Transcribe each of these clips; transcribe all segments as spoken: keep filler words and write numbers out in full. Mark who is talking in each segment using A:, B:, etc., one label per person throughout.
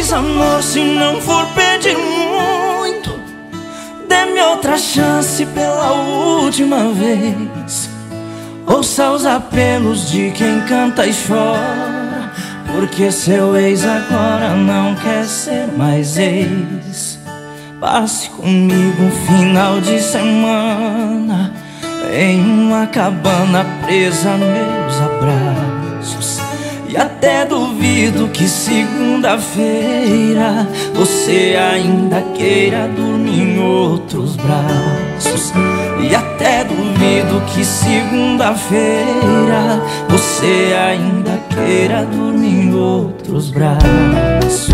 A: vez, amor, se não for pedir muito, dê-me outra chance pela última vez. Ouça os apelos de quem canta e chora, porque seu ex agora não quer ser mais ex. Passe comigo um final de semana em uma cabana presa a meus abraços. E até duvido que segunda-feira você ainda queira dormir em outros braços. E até duvido que segunda-feira você ainda queira dormir em outros braços.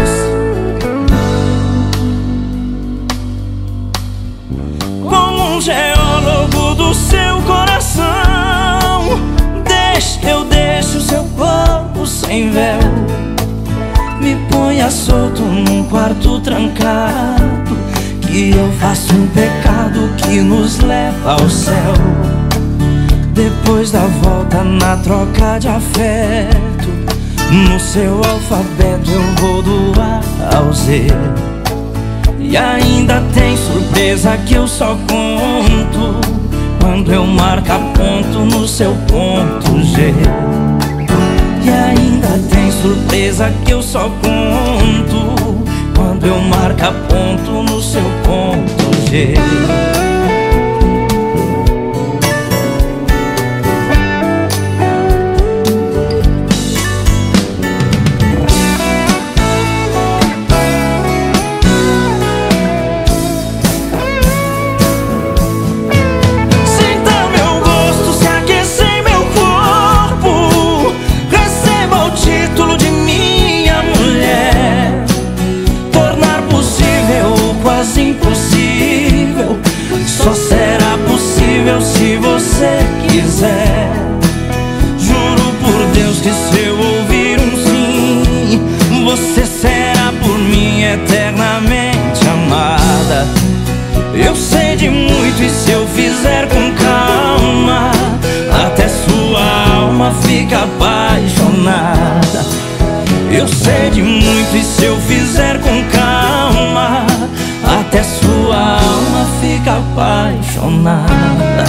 A: Como um geólogo do seu coração, deixe, eu deixo o seu corpo sem véu. Me ponha solto num quarto trancado, que eu faço um pecado que nos leva ao céu. Depois da volta na troca de afeto, no seu alfabeto eu vou do A ao Z. E ainda tem surpresa que eu só conto quando eu marco ponto no seu ponto G. E ainda tem surpresa que eu só conto quando eu marco ponto no seu ponto G. Impossível, só será possível se você quiser. Juro por Deus que se eu ouvir um sim, você será por mim eternamente amada. Eu sei de muito e se eu fizer com calma, até sua alma fica apaixonada. Eu sei de muito e se eu fizer com calma, até sua alma fica apaixonada.